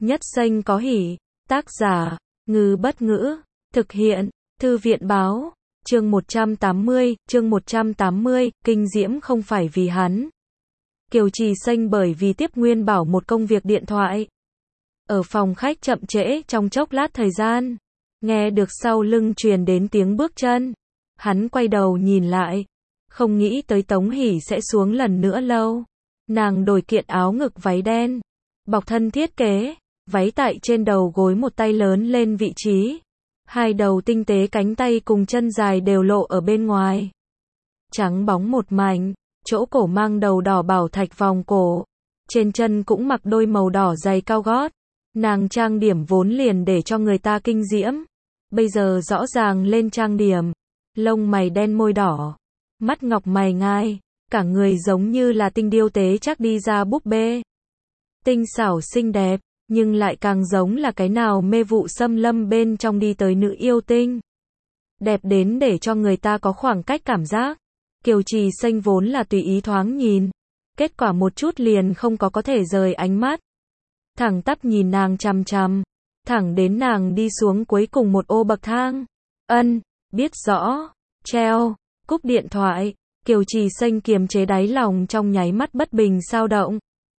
Nhất xanh có hỉ. Tác giả, Ngư Bất Ngữ. Thực hiện, Thư viện Báo. Chương 180, kinh diễm không phải vì hắn. Kiều Trì Xanh bởi vì tiếp Nguyên Bảo một công việc điện thoại. Ở phòng khách chậm trễ trong chốc lát thời gian. Nghe được sau lưng truyền đến tiếng bước chân. Hắn quay đầu nhìn lại. Không nghĩ tới Tống Hỷ sẽ xuống lần nữa lâu. Nàng đổi kiện áo ngực váy đen. Bọc thân thiết kế. Váy tại trên đầu gối một tay lớn lên vị trí. Hai đầu tinh tế cánh tay cùng chân dài đều lộ ở bên ngoài. Trắng bóng một mảnh. Chỗ cổ mang đầu đỏ bảo thạch vòng cổ. Trên chân cũng mặc đôi màu đỏ giày cao gót. Nàng trang điểm vốn liền để cho người ta kinh diễm. Bây giờ rõ ràng lên trang điểm. Lông mày đen môi đỏ. Mắt ngọc mày ngai. Cả người giống như là tinh điêu tế chắc đi ra búp bê. Tinh xảo xinh đẹp. Nhưng lại càng giống là cái nào mê vụ xâm lâm bên trong đi tới nữ yêu tinh. Đẹp đến để cho người ta có khoảng cách cảm giác. Kiều Trì Xanh vốn là tùy ý thoáng nhìn. Kết quả một chút liền không có thể rời ánh mắt. Thẳng tắp nhìn nàng chằm chằm. Thẳng đến nàng đi xuống cuối cùng một ô bậc thang. Biết rõ. Treo. Cúp điện thoại. Kiều Trì Xanh kiềm chế đáy lòng trong nháy mắt bất bình sao động.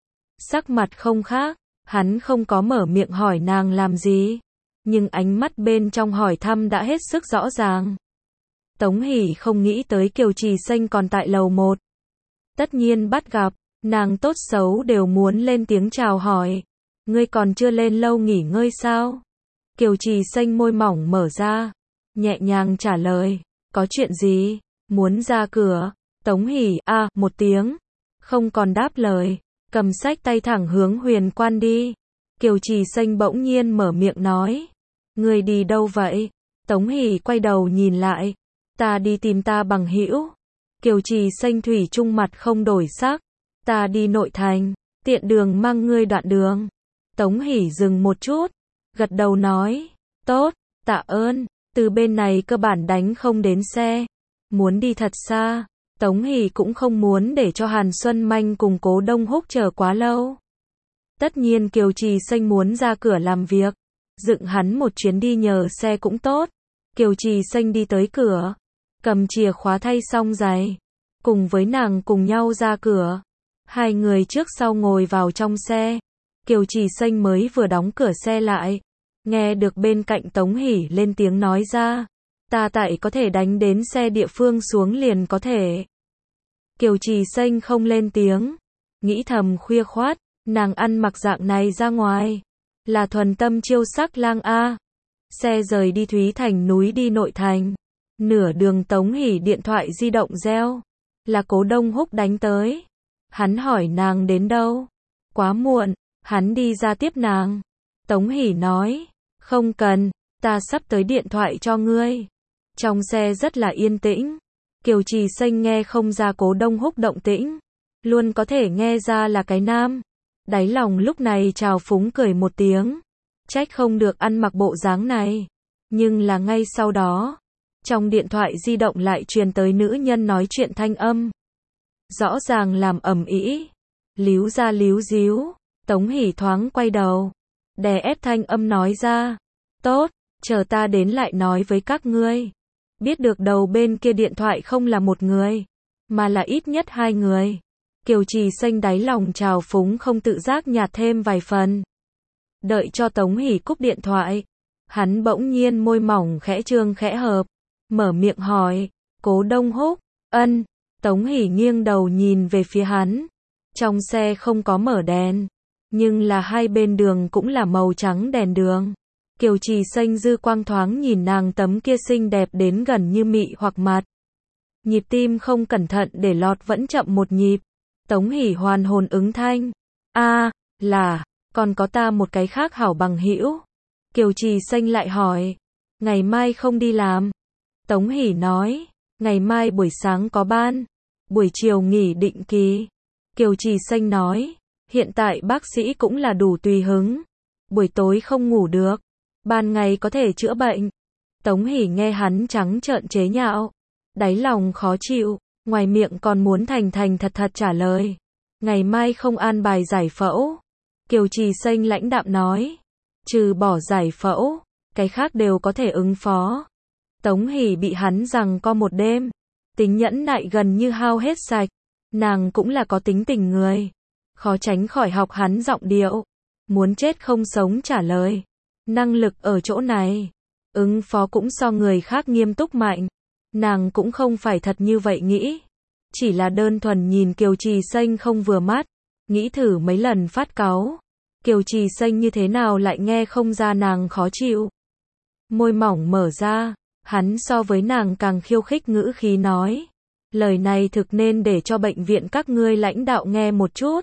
Sắc mặt không khác. Hắn không có mở miệng hỏi nàng làm gì. Nhưng ánh mắt bên trong hỏi thăm đã hết sức rõ ràng. Tống Hỷ không nghĩ tới Kiều Trì Xanh còn tại lầu 1. Tất nhiên bắt gặp. Nàng tốt xấu đều muốn lên tiếng chào hỏi. Ngươi còn chưa lên lâu nghỉ ngơi sao? Kiều Trì Xanh môi mỏng mở ra. Nhẹ nhàng trả lời. Có chuyện gì? Muốn ra cửa. Tống Hỷ một tiếng. Không còn đáp lời. Cầm sách tay thẳng hướng Huyền Quan đi. Kiều Trì Xanh bỗng nhiên mở miệng nói. Ngươi đi đâu vậy? Tống Hỷ quay đầu nhìn lại. Ta đi tìm ta bằng hữu. Kiều Trì Xanh thủy chung mặt không đổi sắc. Ta đi nội thành. Tiện đường mang ngươi đoạn đường. Tống Hỷ dừng một chút. Gật đầu nói. Tốt, tạ ơn. Từ bên này cơ bản đánh không đến xe. Muốn đi thật xa. Tống Hỷ cũng không muốn để cho Hàn Xuân Manh cùng Cố Đông Húc chờ quá lâu. Tất nhiên Kiều Trì Xanh muốn ra cửa làm việc. Dựng hắn một chuyến đi nhờ xe cũng tốt. Kiều Trì Xanh đi tới cửa. Cầm chìa khóa thay xong giày. Cùng với nàng cùng nhau ra cửa. Hai người trước sau ngồi vào trong xe. Kiều Trì Xanh mới vừa đóng cửa xe lại. Nghe được bên cạnh Tống Hỷ lên tiếng nói ra. Ta tại có thể đánh đến xe địa phương xuống liền có thể. Kiều Trì Xanh không lên tiếng. Nghĩ thầm khuya khoát. Nàng ăn mặc dạng này ra ngoài. Là thuần tâm chiêu sắc lang A. Xe rời đi Thúy Thành núi đi nội thành. Nửa đường Tống Hỷ điện thoại di động reo. Là Cố Đông Húc đánh tới. Hắn hỏi nàng đến đâu. Quá muộn. Hắn đi ra tiếp nàng. Tống Hỷ nói. Không cần. Ta sắp tới điện thoại cho ngươi. Trong xe rất là yên tĩnh. Kiều Trì Xanh nghe không ra Cố Đông Húc động tĩnh. Luôn có thể nghe ra là cái nam. Đáy lòng lúc này trào phúng cười một tiếng. Trách không được ăn mặc bộ dáng này. Nhưng là ngay sau đó. Trong điện thoại di động lại truyền tới nữ nhân nói chuyện thanh âm. Rõ ràng làm ầm ĩ. Líu ra líu díu. Tống Hỷ thoáng quay đầu. Đè ép thanh âm nói ra. Tốt, chờ ta đến lại nói với các ngươi. Biết được đầu bên kia điện thoại không là một người. Mà là ít nhất hai người. Kiều Trì Xanh đáy lòng trào phúng không tự giác nhạt thêm vài phần. Đợi cho Tống Hỷ cúp điện thoại. Hắn bỗng nhiên môi mỏng khẽ trương khẽ hợp. Mở miệng hỏi. Cố Đông Húc. Tống Hỷ nghiêng đầu nhìn về phía hắn. Trong xe không có mở đèn. Nhưng là hai bên đường cũng là màu trắng đèn đường. Kiều Trì Xanh dư quang thoáng nhìn nàng tấm kia xinh đẹp đến gần như mị hoặc mặt. Nhịp tim không cẩn thận để lọt vẫn chậm một nhịp. Tống Hỷ hoàn hồn ứng thanh. Là, còn có ta một cái khác hảo bằng hữu. Kiều Trì Xanh lại hỏi. Ngày mai không đi làm. Tống Hỷ nói. Ngày mai buổi sáng có ban. Buổi chiều nghỉ định kỳ. Kiều Trì Xanh nói. Hiện tại bác sĩ cũng là đủ tùy hứng. Buổi tối không ngủ được. Ban ngày có thể chữa bệnh. Tống Hỷ nghe hắn trắng trợn chế nhạo. Đáy lòng khó chịu. Ngoài miệng còn muốn thành thành thật thật trả lời. Ngày mai không an bài giải phẫu. Kiều Trì Xanh lãnh đạm nói. Trừ bỏ giải phẫu, cái khác đều có thể ứng phó. Tống Hỷ bị hắn giằng co một đêm. Tính nhẫn nại gần như hao hết sạch. Nàng cũng là có tính tình người. Khó tránh khỏi học hắn giọng điệu. Muốn chết không sống trả lời. Năng lực ở chỗ này. Ứng phó cũng so người khác nghiêm túc mạnh. Nàng cũng không phải thật như vậy nghĩ. Chỉ là đơn thuần nhìn Kiều Trì Xanh không vừa mắt. Nghĩ thử mấy lần phát cáu. Kiều Trì Xanh như thế nào lại nghe không ra nàng khó chịu. Môi mỏng mở ra. Hắn so với nàng càng khiêu khích ngữ khí nói. Lời này thực nên để cho bệnh viện các ngươi lãnh đạo nghe một chút.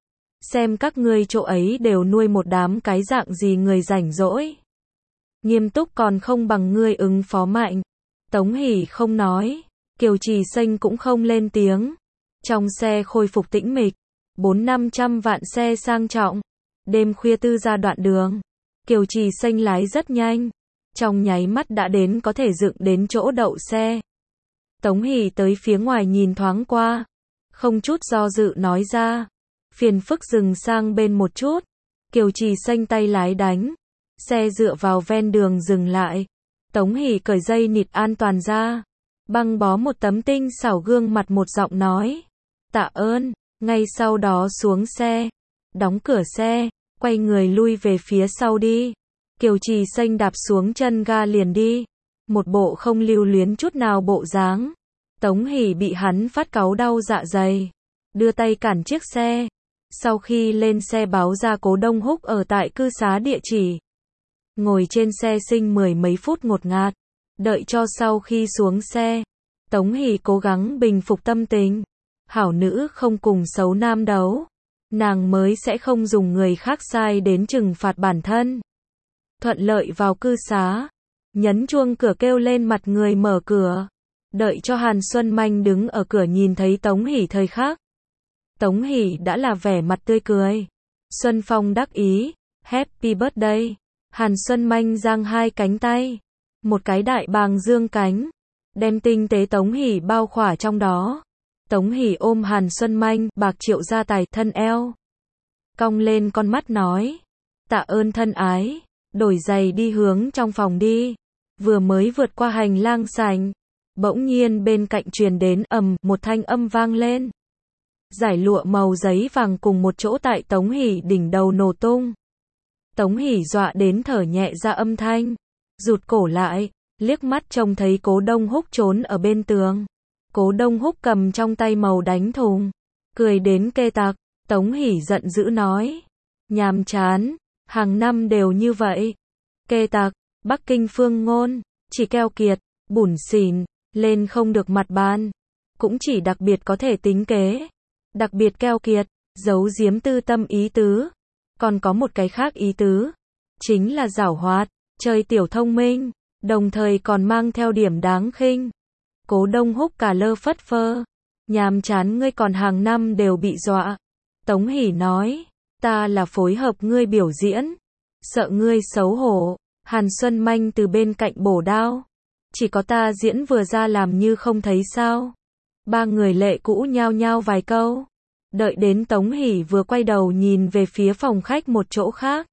Xem các ngươi chỗ ấy đều nuôi một đám cái dạng gì người rảnh rỗi. Nghiêm túc còn không bằng ngươi ứng phó mạnh. Tống Hỷ không nói. Kiều Trì Xanh cũng không lên tiếng. Trong xe khôi phục tĩnh mịch. 400-500 vạn xe sang trọng. Đêm khuya tư ra đoạn đường. Kiều Trì Xanh lái rất nhanh. Trong nháy mắt đã đến có thể dựng đến chỗ đậu xe. Tống Hỷ tới phía ngoài nhìn thoáng qua. Không chút do dự nói ra. Phiền phức dừng sang bên một chút. Kiều Trì Xanh tay lái đánh. Xe dựa vào ven đường dừng lại. Tống Hỷ cởi dây nịt an toàn ra. Băng bó một tấm tinh xảo gương mặt một giọng nói. Tạ ơn. Ngay sau đó xuống xe. Đóng cửa xe. Quay người lui về phía sau đi. Kiều Trì Xanh đạp xuống chân ga liền đi. Một bộ không lưu luyến chút nào bộ dáng. Tống Hỷ bị hắn phát cáu đau dạ dày. Đưa tay cản chiếc xe. Sau khi lên xe báo ra Cố Đông Húc ở tại cư xá địa chỉ. Ngồi trên xe sinh 10 mấy phút ngột ngạt. Đợi cho sau khi xuống xe. Tống Hỷ cố gắng bình phục tâm tình. Hảo nữ không cùng xấu nam đấu. Nàng mới sẽ không dùng người khác sai đến trừng phạt bản thân. Thuận lợi vào cư xá. Nhấn chuông cửa kêu lên mặt người mở cửa. Đợi cho Hàn Xuân Manh đứng ở cửa nhìn thấy Tống Hỷ thời khắc. Tống Hỷ đã là vẻ mặt tươi cười. Xuân Phong đắc ý. Happy birthday. Hàn Xuân Manh giang hai cánh tay. Một cái đại bàng dương cánh. Đem tinh tế Tống Hỷ bao khỏa trong đó. Tống Hỷ ôm Hàn Xuân Manh, bạc triệu gia tài thân eo. Cong lên con mắt nói. Tạ ơn thân ái. Đổi giày đi hướng trong phòng đi. Vừa mới vượt qua hành lang sảnh. Bỗng nhiên bên cạnh truyền đến ầm một thanh âm vang lên. Giải lụa màu giấy vàng cùng một chỗ tại Tống Hỷ đỉnh đầu nổ tung. Tống Hỷ dọa đến thở nhẹ ra âm thanh. Rụt cổ lại, liếc mắt trông thấy Cố Đông Húc trốn ở bên tường. Cố Đông Húc cầm trong tay màu đánh thùng. Cười đến kê tạc. Tống Hỷ giận dữ nói. Nhàm chán. Hàng năm đều như vậy. Kê tạc. Bắc Kinh phương ngôn. Chỉ keo kiệt. Bủn xỉn. Lên không được mặt bàn. Cũng chỉ đặc biệt có thể tính kế. Đặc biệt keo kiệt. Giấu giếm tư tâm ý tứ. Còn có một cái khác ý tứ. Chính là giảo hoạt. Chơi tiểu thông minh. Đồng thời còn mang theo điểm đáng khinh. Cố Đông Húc cả lơ phất phơ. Nhàm chán ngươi còn hàng năm đều bị dọa. Tống Hỷ nói. Ta là phối hợp ngươi biểu diễn. Sợ ngươi xấu hổ. Hàn Xuân Manh từ bên cạnh bổ đao. Chỉ có ta diễn vừa ra làm như không thấy sao. Ba người lệ cũ nhao nhao vài câu. Đợi đến Tống Hỷ vừa quay đầu nhìn về phía phòng khách một chỗ khác.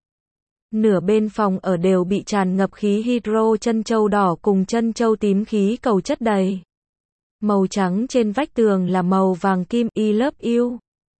Nửa bên phòng ở đều bị tràn ngập khí hydro chân châu đỏ cùng chân châu tím khí cầu chất đầy. Màu trắng trên vách tường là màu vàng kim I love you.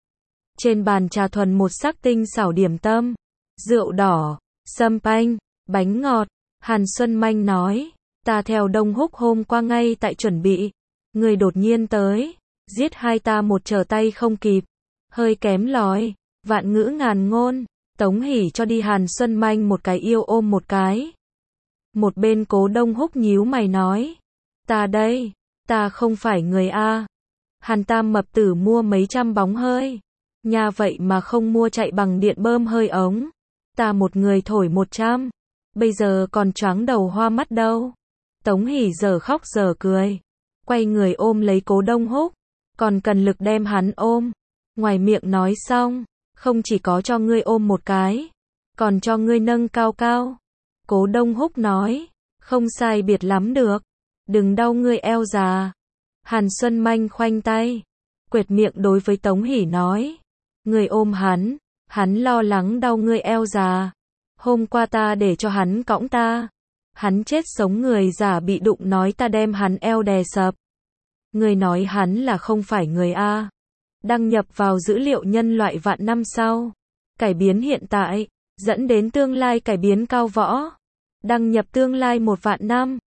Trên bàn trà thuần một sắc tinh xảo điểm tâm. Rượu đỏ, sâm panh, bánh ngọt. Hàn Xuân Manh nói. Ta theo Đông Húc hôm qua ngay tại chuẩn bị. Người đột nhiên tới. Giết hai ta một trở tay không kịp. Hơi kém lòi. Vạn ngữ ngàn ngôn. Tống Hỷ cho đi Hàn Xuân Manh một cái yêu ôm một cái. Một bên Cố Đông Húc nhíu mày nói. Ta đây. Ta không phải người A. Hàn Tam mập tử mua mấy trăm bóng hơi. Nhà vậy mà không mua chạy bằng điện bơm hơi ống. Ta một người thổi 100. Bây giờ còn choáng đầu hoa mắt đâu. Tống Hỷ giờ khóc giờ cười. Quay người ôm lấy Cố Đông Húc. Còn cần lực đem hắn ôm. Ngoài miệng nói xong. Không chỉ có cho ngươi ôm một cái. Còn cho ngươi nâng cao cao. Cố Đông Húc nói. Không sai biệt lắm được. Đừng đau ngươi eo già. Hàn Xuân Manh khoanh tay. Quệt miệng đối với Tống Hỷ nói. Ngươi ôm hắn. Hắn lo lắng đau ngươi eo già. Hôm qua ta để cho hắn cõng ta. Hắn chết sống người già bị đụng nói ta đem hắn eo đè sập. Ngươi nói hắn là không phải người A. Đăng nhập vào dữ liệu nhân loại vạn năm sau. Cải biến hiện tại, dẫn đến tương lai cải biến cao võ. Đăng nhập tương lai 1 vạn năm.